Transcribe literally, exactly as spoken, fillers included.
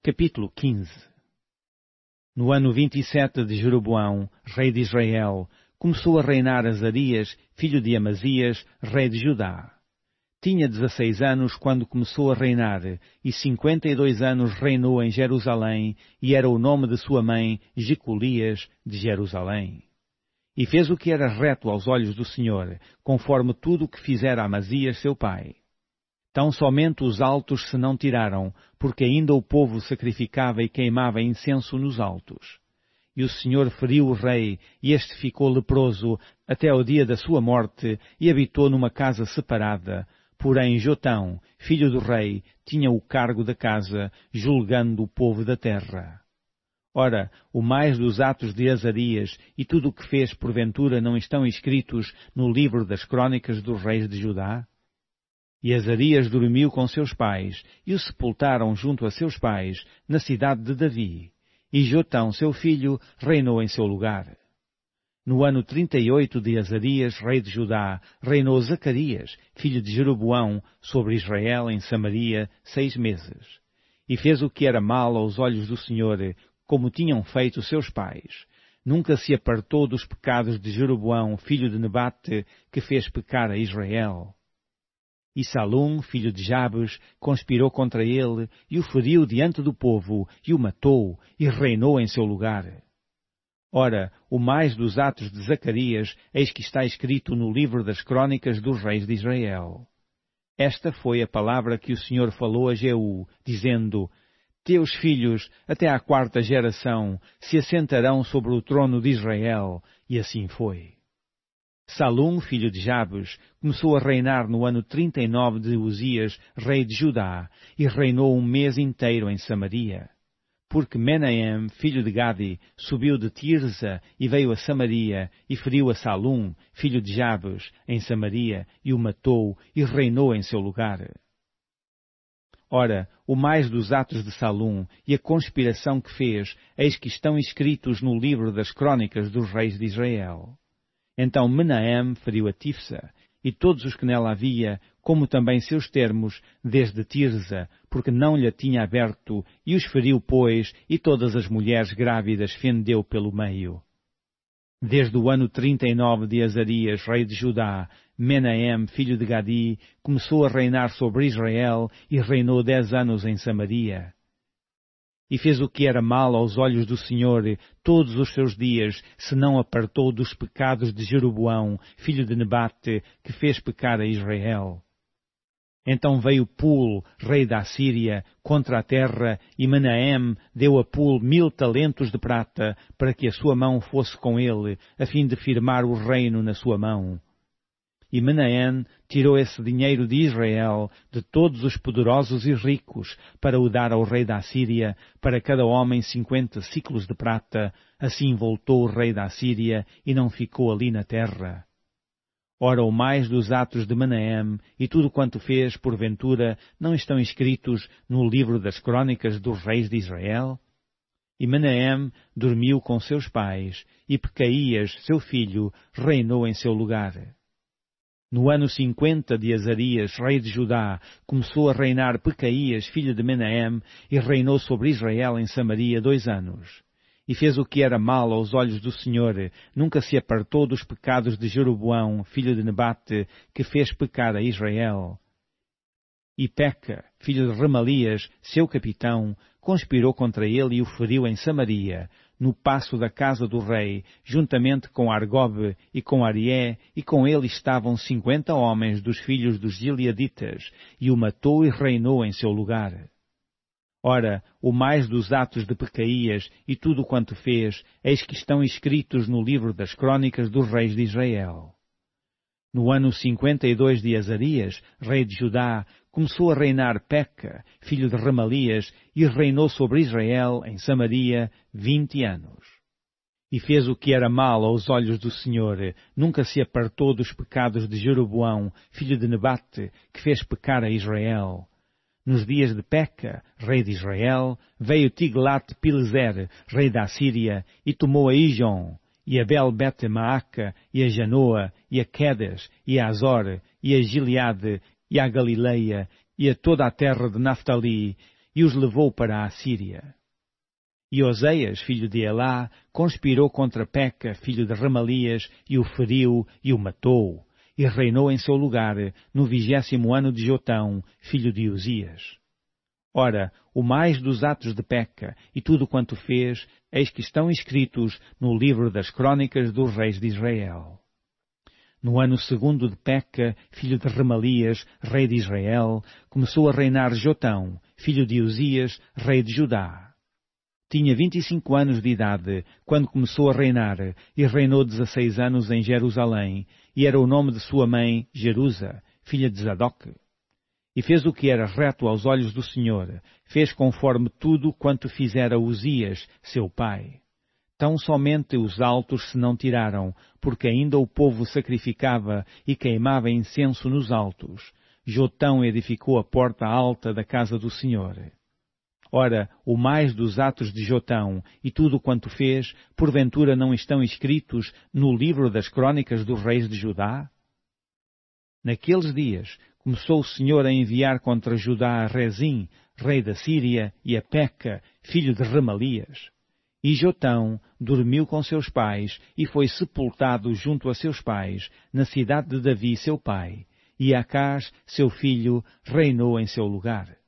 Capítulo quinze. No ano vinte e sete de Jeroboão, rei de Israel, começou a reinar Azarias, filho de Amazias, rei de Judá. Tinha dezesseis anos quando começou a reinar, e cinquenta e dois anos reinou em Jerusalém, e era o nome de sua mãe Jecolias de Jerusalém. E fez o que era reto aos olhos do Senhor, conforme tudo o que fizera Amazias seu pai. Tão somente os altos se não tiraram, porque ainda o povo sacrificava e queimava incenso nos altos. E o Senhor feriu o rei, e este ficou leproso até ao dia da sua morte, e habitou numa casa separada. Porém Jotão, filho do rei, tinha o cargo da casa, julgando o povo da terra. Ora, o mais dos atos de Azarias e tudo o que fez porventura não estão escritos no livro das crônicas dos reis de Judá? E Azarias dormiu com seus pais, e o sepultaram junto a seus pais, na cidade de Davi. E Jotão, seu filho, reinou em seu lugar. No ano trinta e oito de Azarias, rei de Judá, reinou Zacarias, filho de Jeroboão, sobre Israel em Samaria, seis meses. E fez o que era mal aos olhos do Senhor, como tinham feito seus pais. Nunca se apartou dos pecados de Jeroboão, filho de Nebate, que fez pecar a Israel. E Salum, filho de Jabes, conspirou contra ele, e o feriu diante do povo, e o matou, e reinou em seu lugar. Ora, o mais dos atos de Zacarias, eis que está escrito no livro das crônicas dos reis de Israel. Esta foi a palavra que o Senhor falou a Jeú, dizendo: Teus filhos, até à quarta geração, se assentarão sobre o trono de Israel. E assim foi. Salum, filho de Jabes, começou a reinar no ano trinta e nove de Uzias, rei de Judá, e reinou um mês inteiro em Samaria. Porque Menahem, filho de Gadi, subiu de Tirza e veio a Samaria, e feriu a Salum, filho de Jabes, em Samaria, e o matou, e reinou em seu lugar. Ora, o mais dos atos de Salum e a conspiração que fez, eis que estão escritos no livro das crônicas dos reis de Israel. Então Menahem feriu a Tifsa, e todos os que nela havia, como também seus termos, desde Tirza, porque não lhe tinha aberto, e os feriu, pois, e todas as mulheres grávidas fendeu pelo meio. Desde o ano trinta e nove de Azarias, rei de Judá, Menahem, filho de Gadi, começou a reinar sobre Israel, e reinou dez anos em Samaria. E fez o que era mal aos olhos do Senhor todos os seus dias, se não apartou dos pecados de Jeroboão, filho de Nebate, que fez pecar a Israel. Então veio Pul, rei da Assíria, contra a terra, e Menahem deu a Pul mil talentos de prata, para que a sua mão fosse com ele, a fim de firmar o reino na sua mão. E Menahem tirou esse dinheiro de Israel, de todos os poderosos e ricos, para o dar ao rei da Assíria, para cada homem cinquenta ciclos de prata. Assim voltou o rei da Assíria, e não ficou ali na terra. Ora, o mais dos atos de Menahem, e tudo quanto fez, porventura, não estão escritos no livro das crônicas dos reis de Israel? E Menahem dormiu com seus pais, e Pecaías, seu filho, reinou em seu lugar. No ano cinquenta de Azarias, rei de Judá, começou a reinar Pecaías, filho de Menahem, e reinou sobre Israel em Samaria dois anos. E fez o que era mal aos olhos do Senhor, nunca se apartou dos pecados de Jeroboão, filho de Nebate, que fez pecar a Israel. E Peca, filho de Remalias, seu capitão, conspirou contra ele e o feriu em Samaria, no paço da casa do rei, juntamente com Argobe e com Arié, e com ele estavam cinquenta homens dos filhos dos Gileaditas, e o matou e reinou em seu lugar. Ora, o mais dos atos de Pecaías e tudo quanto fez, eis que estão escritos no livro das crônicas dos reis de Israel. No ano cinquenta e dois de Azarias, rei de Judá, começou a reinar Peca, filho de Remalias, e reinou sobre Israel, em Samaria, vinte anos. E fez o que era mal aos olhos do Senhor, nunca se apartou dos pecados de Jeroboão, filho de Nebate, que fez pecar a Israel. Nos dias de Peca, rei de Israel, veio Tiglat-Pileser, rei da Assíria, e tomou a Ijon, e a Bel-Bet-Maaca, e a Janoa, e a Quedes, e a Azor, e a Gileade, e a Galileia, e a toda a terra de Naftali, e os levou para a Síria. E Oseias, filho de Elá, conspirou contra Peca, filho de Remalias, e o feriu e o matou, e reinou em seu lugar no vigésimo ano de Jotão, filho de Uzias. Ora, o mais dos atos de Peca e tudo quanto fez, eis que estão escritos no livro das crônicas dos reis de Israel. No ano segundo de Peca, filho de Remalias, rei de Israel, começou a reinar Jotão, filho de Uzias, rei de Judá. Tinha vinte e cinco anos de idade quando começou a reinar, e reinou dezesseis anos em Jerusalém, e era o nome de sua mãe Jerusa, filha de Zadok. E fez o que era reto aos olhos do Senhor, fez conforme tudo quanto fizera Uzias, seu pai. Tão somente os altos se não tiraram, porque ainda o povo sacrificava e queimava incenso nos altos. Jotão edificou a porta alta da casa do Senhor. Ora, o mais dos atos de Jotão e tudo quanto fez, porventura não estão escritos no livro das crônicas dos reis de Judá? Naqueles dias começou o Senhor a enviar contra Judá a Rezim, rei da Síria, e a Peca, filho de Remalias. E Jotão dormiu com seus pais e foi sepultado junto a seus pais, na cidade de Davi, seu pai, e Acás, seu filho, reinou em seu lugar.